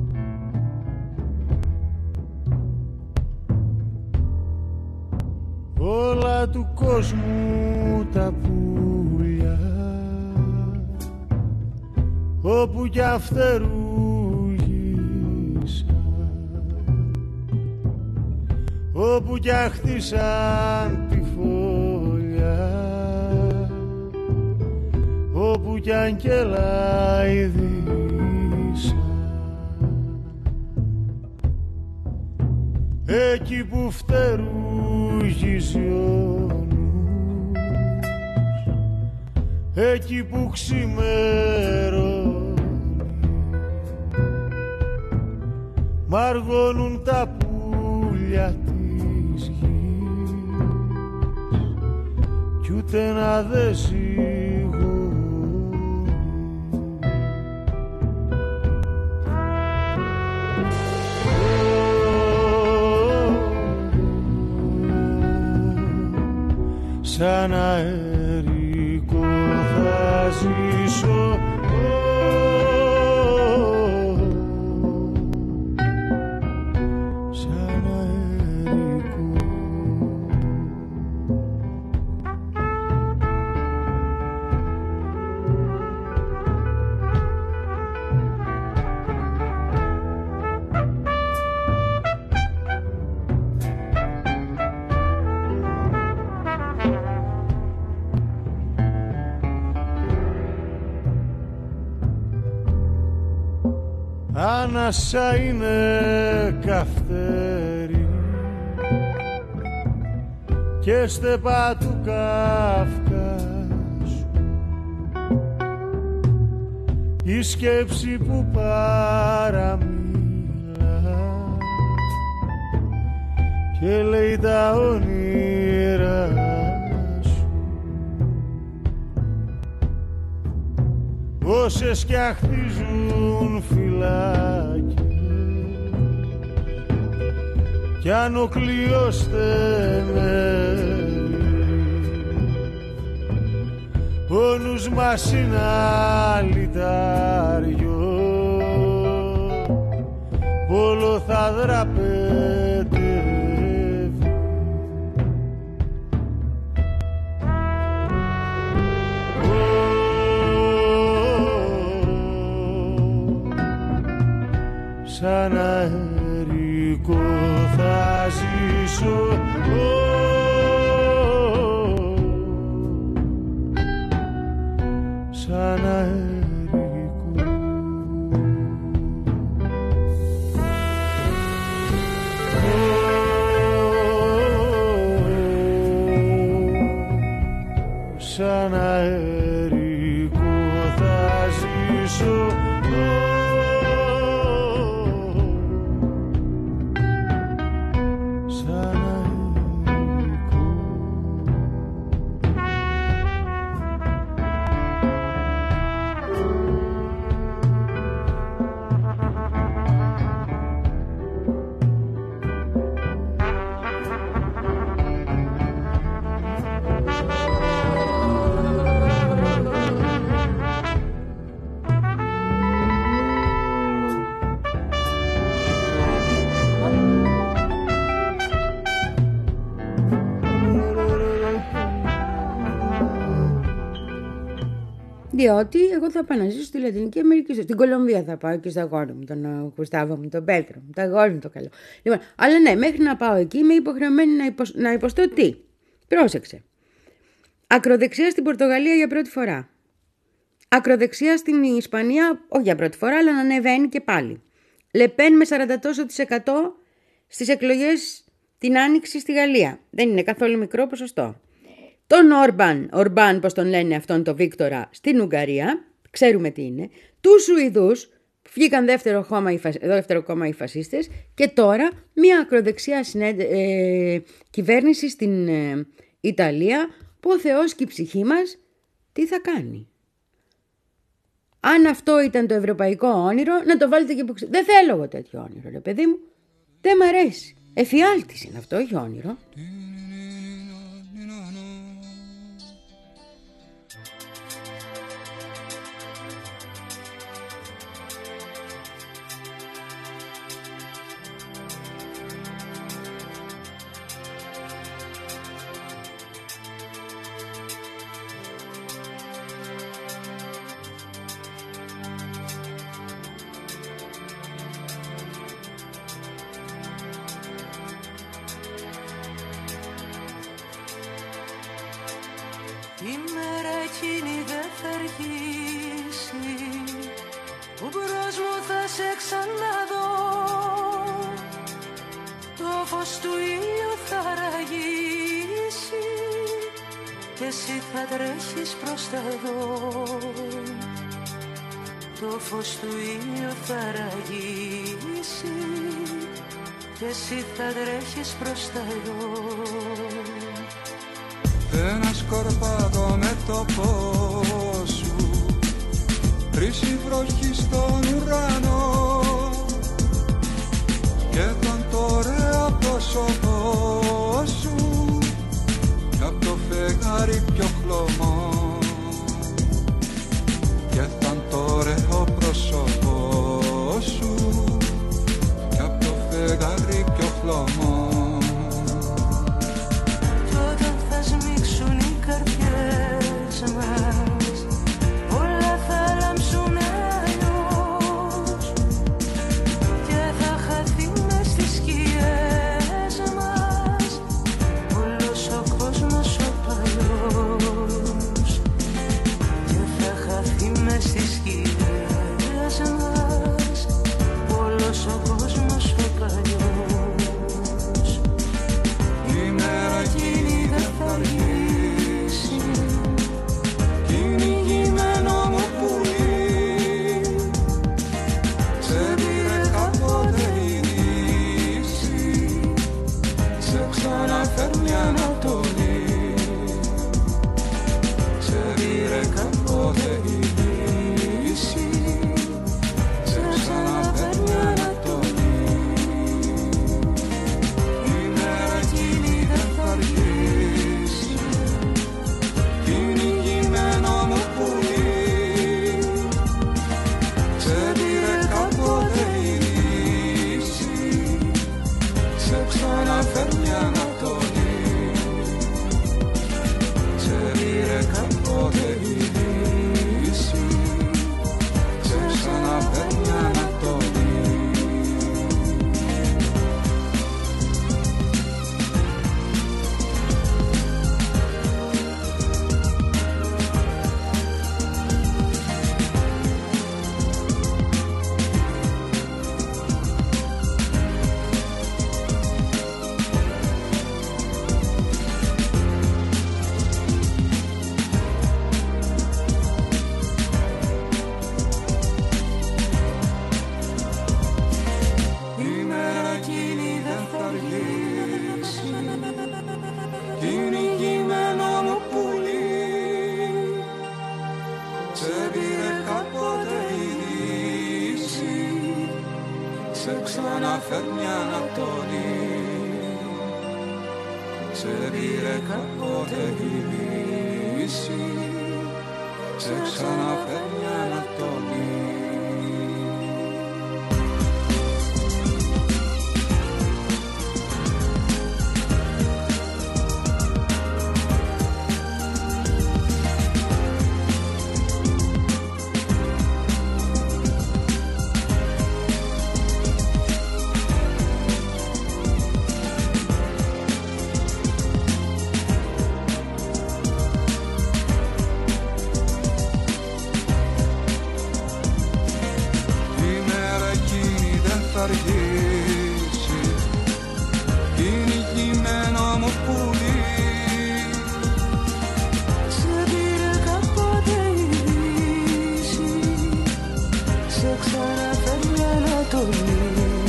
Όλα του κόσμου τα πουλιά, όπου κι αφτερούγησα, όπου κι αχτίσαν τη φωλιά, όπου κι αγγέλα ειδήσα, εκεί που φτερούγησε ο νους, εκεί που ξημερώνει, μ' αργώνουν τα πουλιά της γης κι ούτε να δε ζυγώνει. Σαν αερικό θα ζήσω, σαν αερικό. Άνασα είναι καυτέρι και στεπά του Καυκάσου, η σκέψη που παραμίλα και λέει τα όνειρα σου, όσες κι αχτίζουν φυλάκια κι αν ο κλειός στενεύει, ο νους μας είναι αλυτάριο, όλο θα δραπετεύει. Σαν αερικό θα ζήσω, σαν αερικό. Σαν αερικό θα ζήσω, Διότι εγώ θα πάω να ζήσω στη Λατινική Αμερική, στην Κολομβία θα πάω και στο αγόρι μου, τον Κουστάβο μου, τον Πέτρο μου, το αγόρι μου το καλό. Λοιπόν, αλλά ναι, μέχρι να πάω εκεί είμαι υποχρεωμένη να, υποσ... να υποστώ τι. Πρόσεξε. Ακροδεξιά στην Πορτογαλία για πρώτη φορά. Ακροδεξιά στην Ισπανία, όχι για πρώτη φορά, αλλά να ανεβαίνει και πάλι. Λεπέν με σαράντα τόσο της εκατό στις εκλογές την Άνοιξη στη Γαλλία. Δεν είναι καθόλου μικρό ποσοστό. Τον Όρμπαν, Ορμπάν πως τον λένε αυτόν τον Βίκτορα, στην Ουγγαρία, ξέρουμε τι είναι. Τους Σουηδούς, που βγήκαν δεύτερο κόμμα, οι, φασ... δεύτερο κόμμα οι φασίστες, και τώρα μια ακροδεξιά συνέντε... ε... κυβέρνηση στην ε... Ιταλία, που ο Θεός και η ψυχή μας τι θα κάνει. Αν αυτό ήταν το ευρωπαϊκό όνειρο, να το βάλετε και που ξέρετε. Δεν θέλω εγώ τέτοιο όνειρο, ρε παιδί μου. Δεν μ' αρέσει. Εφιάλτης είναι αυτό, όχι όνειρο. Η μέρα εκείνη δεν θα αργήσει, που μπρος μου θα σε ξαναδώ. Το φως του ήλιου θα ραγίσει και εσύ θα τρέχεις προς τα δω. Το φως του ήλιου θα ραγίσει και εσύ θα τρέχεις προς τα δω. Ένα σκορπάτο με το φως σου, χρύση βροχή στον ουρανό και τον το ωραίο πρόσωπό σου κι απ' το φεγγάρι πιο χλωμό, και τον το ωραίο πρόσωπό σου κι απ' το φεγγάρι πιο χλωμό. Όλα θα λάμψουν αλλιώς και θα χαθεί μες στις σκιές μας όλος ο κόσμος ο παλιός, και θα χαθεί μες στις σκιές μας όλος ο κόσμος ο παλιός. Η μέρα εκείνη δεν θα αργήσει, φέρνει ανατολή, σε πήρε κάποτε η δύση, σε ξαναφέρνει ανατολή. Η μέρα εκείνη δεν θα αργήσει, κυνηγημένο μου πουλί, σε πήρε κάποτε η δύση, σε ξαναφέρνει ανατολή. Κάποτε η δύση, σε ξαναφέρνει ανατολή. Ξαναφέρνει ανατολή, σε πήρε κάποτε η δύση, σε ξαναφέρνει ανατολή. θα αρχίσει. Κυνηγημένο μου πουλί, σε πήρε κάποτε η δύση, σε ξαναφέρνει ανατολή.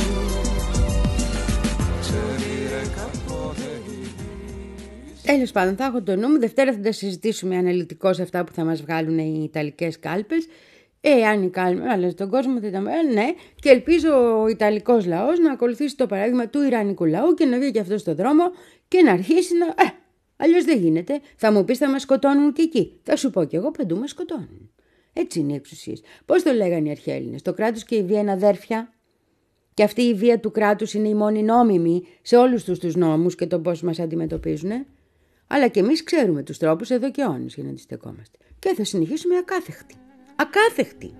Σε πήρε κάποτε η δύση. Τέλος πάντων, θα έχω το νου μου. Δευτέρα θα τα συζητήσουμε αναλυτικώς αυτά που θα μας βγάλουν οι Ιταλικές κάλπες. Ε, αν οι κάλπες, αλλά στον κόσμο θα ήταν. Ε, ναι, και ελπίζω ο Ιταλικός λαός να ακολουθήσει το παράδειγμα του Ιρανικού λαού και να βγει και αυτό στο δρόμο και να αρχίσει να. Ε, αλλιώς δεν γίνεται. Θα μου πεις θα μας σκοτώνουν και εκεί. Θα σου πω κι εγώ παντού μας σκοτώνουν. Έτσι είναι οι εξουσίες. Πώς το λέγανε οι αρχαίοι Έλληνες? Το κράτος και η βία είναι αδέρφια. Και αυτή η βία του κράτους είναι η μόνη νόμιμη σε όλους τους τους νόμους και το πώς μας αντιμετωπίζουν. Αλλά και εμείς ξέρουμε τους τρόπους εδώ και αιώνες για να αντιστεκόμαστε. Και θα συνεχίσουμε ακάθεκτη. Ακάθεκτη.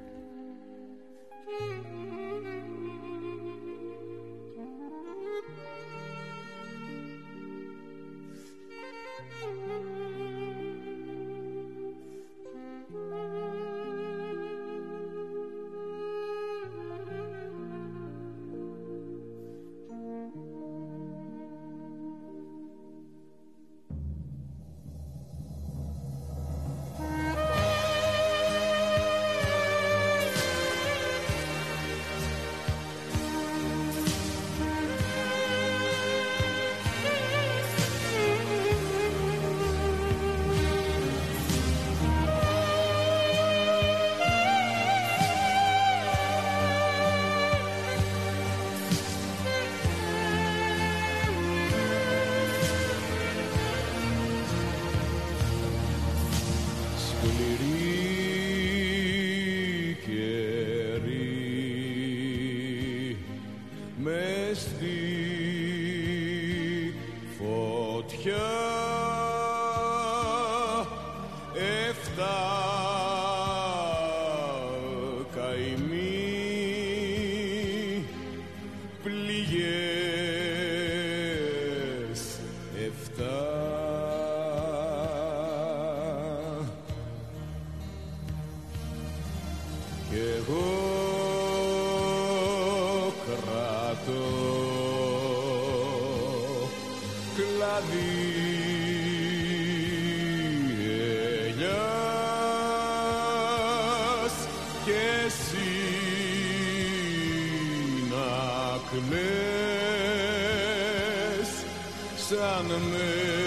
σαν με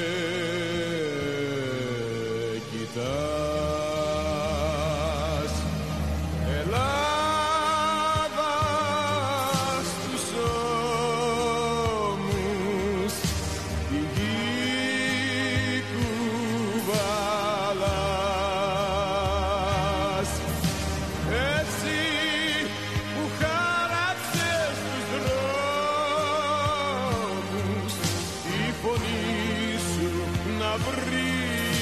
κοιτάς. Ελλάδα στους ώμους τη γη κουβαλάς, έτσι που χάραξες τους δρόμους η φωνή σου να βρει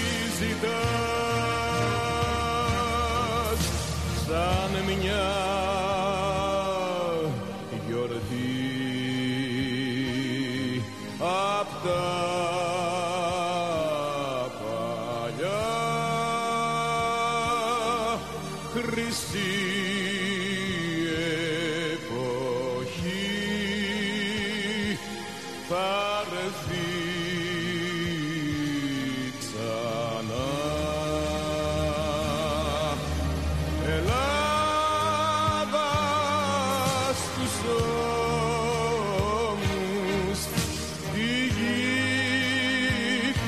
ζητάς σαν μια γιορτή απ' τα παλιά χρυσή εποχή θα έρθει ξανά. Ελλάδα στους ώμους τη γη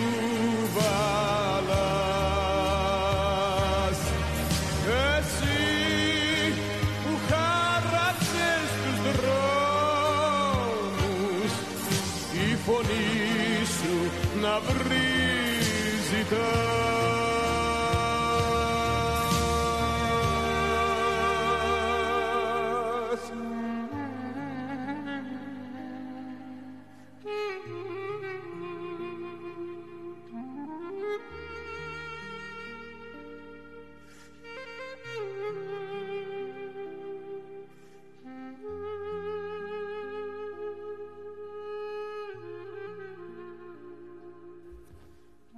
κουβαλάς, εσύ που χάραξες τους δρόμους η φωνή σου να βρει ζητάς.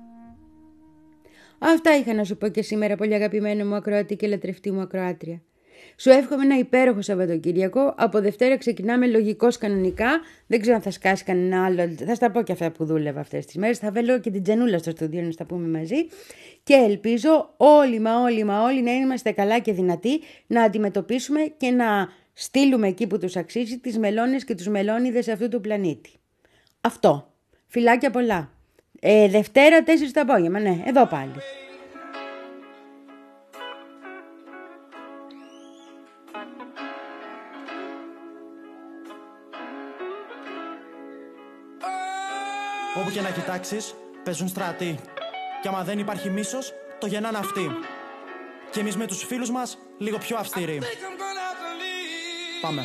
Αυτά είχα να σου πω και σήμερα, πολύ αγαπημένο μου ακροατή και λατρευτή μου ακροάτρια. Σου εύχομαι ένα υπέροχο Σαββατοκύριακο. Από Δευτέρα ξεκινάμε λογικώς κανονικά. Δεν ξέρω αν θα σκάσει κανένα άλλο. Θα στα πω και αυτά που δούλευα αυτές τις μέρες. Θα βάλω και την Τζανούλα στο στούντιο να στα πούμε μαζί. Και ελπίζω όλοι μα όλοι μα όλοι να είμαστε καλά και δυνατοί να αντιμετωπίσουμε και να στείλουμε εκεί που τους αξίζει τις μελώνες και τους μελώνιδες αυτού του πλανήτη. Αυτό. Φιλάκια πολλά. Ε, Δευτέρα τέσσερις το απόγευμα, ναι, εδώ πάλι. Όπου και να κοιτάξεις, παίζουν στρατοί. Κι άμα δεν υπάρχει μίσος, το γεννάνε αυτοί. Και εμείς με τους φίλους μας, λίγο πιο αυστηροί. Πάμε.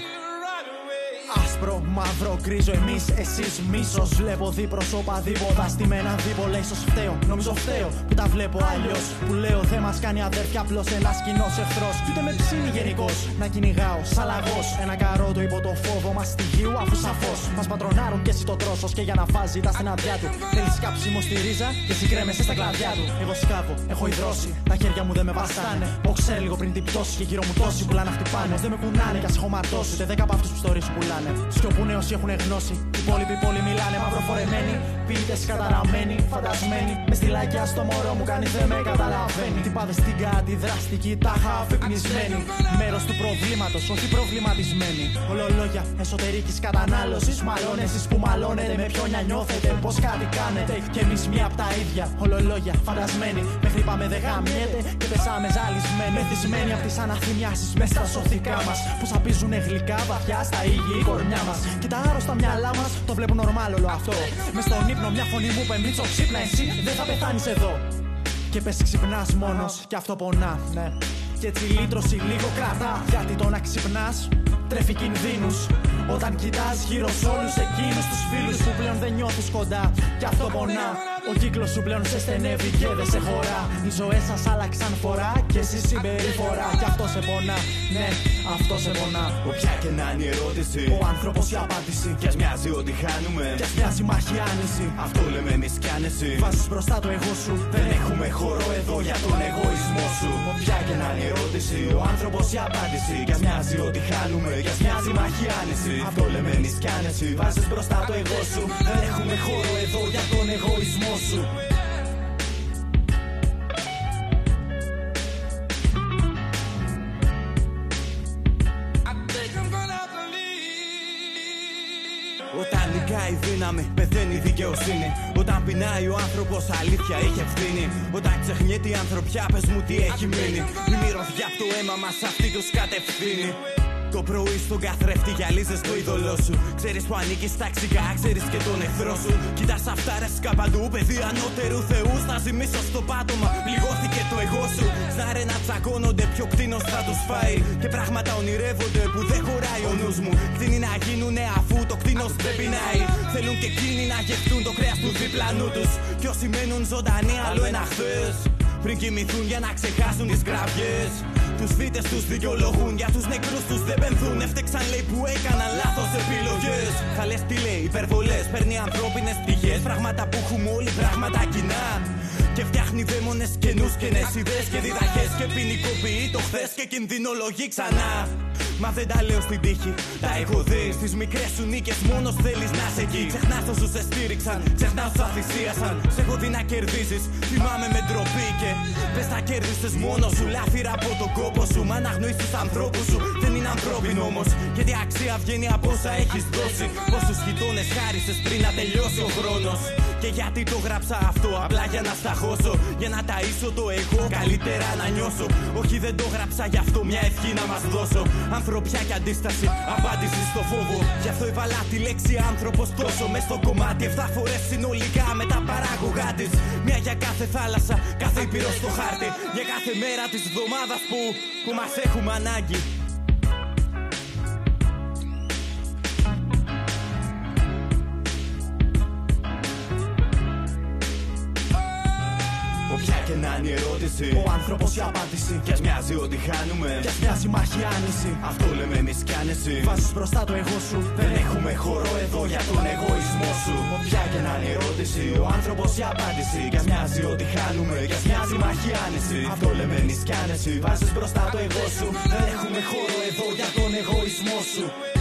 Άσπρο, μαύρο, γκρίζο, εμείς, εσείς, μίσος. Βλέπω δίπροσώπα, δίποτα, στημένα δίπολα. Ίσως φταίω, νομίζω φταίω που τα βλέπω αλλιώς. Που λέω δεν μας κάνει αδέρφια, απλώς ένας κοινός εχθρός. Κι ούτε με ψήνει γενικώς να κυνηγάω σαν λαγός. Ένα καρότο υπό το φόβο μας στοιχείου, αφού σαφώς μας πατρονάρουν και εσύ το τρώσος. Και για να βάζει τα στεναδιά του, θέλεις κάψιμο στη ρίζα και εσύ κρέμεσαι στα κλαδιά του. Εγώ σκάβω, έχω υδρώσει, τα χέρια μου δεν με βαστάνε. Οξέ λίγο πριν την πτώση και γύρω μου τόσοι πουλά να χτυπάνε. Δεν με κουνάνε κι ας έχω ματώσει, ούτε δέκα από αυτούς που στο ρίσου πουλάνε. Σιωπούνε όσοι έχουν γνώση. Οι υπόλοιποι πόλοι μιλάνε μαυροφορεμένοι. Ποιητές καταραμένοι, φαντασμένοι. Με στυλάκια στο μωρό μου κάνει δεν με καταλαβαίνει. Τι πάδες στην αντιδραστική, τάχα αφυπνισμένη. Μέρος του προβλήματος, όχι προβληματισμένη. Ολολόγια εσωτερικής κατανάλωσης. Μάλλον εσείς που μαλώνετε, με ποιον νιώθετε, πως κάτι κάνετε. Κι εμείς μία απ' τα ίδια. Ολολόγια φαντασμένοι. Μέχρι πάμε δεν γαμιέται και πεσάμε ζαλισμένοι. Μεθυσμένοι απ' τις αναθυμιάσεις μες στα σωθικά μας. Που σαπίζουνε γλυκά βαθιά στα ήγη η κορμιά μας. Και τα άρρωστα μυαλά μας το βλέπουν νορμάλ όλο αυτό. Μες στον ύπνο μια φωνή μου πεμίτσο ξύπνα εσύ δεν θα πεθάνεις εδώ. Και πες ξυπνάς μόνος κι αυτό πονά, ναι. Και έτσι λύτρωση λίγο κρατά. Γιατί το να ξυπνάς τρέφει κινδύνους. Όταν κοιτάς γύρω σ' όλους εκείνους τους φίλους που πλέον δεν νιώθεις κοντά. Κι αυτό πονά. Ο κύκλος σου πλέον σε στενεύει και δεν σε χωρά. Οι ζωές σας άλλαξαν φορά και εσύ συμπεριφορά. Κι αυτό σε πονά, ναι, αυτό σε πονά. Όποια και να είναι η ερώτηση, ο άνθρωπος η απάντηση. Κι ας μοιάζει ότι χάνουμε, κι ας μοιάζει μάχη άνηση. Αυτό λέμε εμείς κι αν εσύ βάζεις μπροστά το εγώ σου. Δεν έχουμε χώρο εδώ για τον εγωισμό σου. Όποια και να είναι η ερώτηση, ο άνθρωπος η απάντηση. Κι ας μοιάζει ότι χάνουμε, κι ας μοιάζει μάχη άνηση. Αυτό λέμε εμείς κι αν εσύ βάζεις μπροστά το εγώ σου. Δεν έχουμε χώρο εδώ για τον εγωισμό σου. Όταν νικάει η δύναμη, πεθαίνει η δικαιοσύνη. Όταν πεινάει ο άνθρωπος, αλήθεια έχει ευθύνη. Όταν ξεχνιέται η ανθρωπιά, πες μου τι έχει μείνει. Η μυρωδιά από το αίμα μας αυτή τους κατευθύνει. Το πρωί στον καθρέφτη γυαλίζεις το είδωλό σου. Ξέρεις που ανήκεις ταξικά, ξέρεις και τον εχθρό σου. Κοιτάς αυτά ρε σκαπαντού, παιδί ανώτερου θεού. Στάζει μίσο στο πάτωμα, πληγώθηκε το εγώ σου. Σάρε να τσακώνονται, ποιο κτίνος θα τους φάει. Και πράγματα ονειρεύονται που δεν χωράει ο νους μου. Κτίνοι να γίνουνε αφού το κτίνος δεν πεινάει. Θέλουν και εκείνοι να γευτούν το κρέας του διπλανού τους. Κι όσοι μένουν ζωντανοί άλλο ένα χθες. Πριν κοιμηθούν για να ξεχάσουν τις γραβιές. Τους φύτες τους δικαιολογούν, για τους νεκρούς τους δεν πενθούν. Έφτεξαν λέει που έκαναν λάθος επιλογές. Χαλές τι λέει, υπερβολές, παίρνει ανθρώπινες πτυχές. Πράγματα που έχουμε όλοι, πράγματα κοινά. Και φτιάχνει δαίμονες καινούς και νέες ιδέες και διδαχές. Και ποινικοποιεί το χθες και κινδυνολογεί ξανά. Μα δεν τα λέω στην τύχη, τα έχω δει. Στις μικρές σου νίκες μόνος θέλεις να είσαι εκεί. Ξεχνάς όσους σε στήριξαν, ξεχνάς όσους αθυσίασαν. Σε έχω δει να κερδίζεις, θυμάμαι με ντροπή. Και πες τα κέρδισες μόνος σου, λάφυρα από τον κόπο σου. Μα αναγνωρίσεις τους ανθρώπους σου, δεν είναι ανθρώπινο όμως. Και τι αξία βγαίνει από όσα έχεις δώσει. Πόσους γειτόνες χάρισες πριν να τελειώσει ο χρόνος. Και γιατί το γράψα αυτό, απλά για να σταχώσω. Για να ταΐσω το εγώ, καλύτερα να νιώσω. Όχι δεν το γράψα γι' αυτό, μια ευχή να μας δώσω. Ανθρωπιά και αντίσταση, απάντηση στο φόβο. Γι' αυτό έβαλα τη λέξη άνθρωπος τόσο μες στο κομμάτι. Εφτά φορές συνολικά με τα παράγωγά της. Μια για κάθε θάλασσα, κάθε ήπειρο στο χάρτη. Για κάθε μέρα της εβδομάδας που, που μας έχουμε ανάγκη. Όποια και να κάνει ερώτηση. Ο άνθρωπος η απάντηση. Κι ας μοιάζει ότι χάνουμε, κι ας μοιάζει μάχη άνηση. Αυτό λέμε εμείς κι αν εσύ βάζεις μπροστά το εγώ σου. Δεν έχουμε χώρο εδώ για τον εγωισμό σου. Ποια και να είναι η ερώτηση, ο άνθρωπος η απάντηση. Κι ας μοιάζει ότι χάνουμε, κι ας μοιάζει μάχη άνηση. Αυτό λέμε εμείς κι αν εσύ βάζεις μπροστά το εγώ σου. Δεν έχουμε χώρο εδώ για τον εγωισμό σου.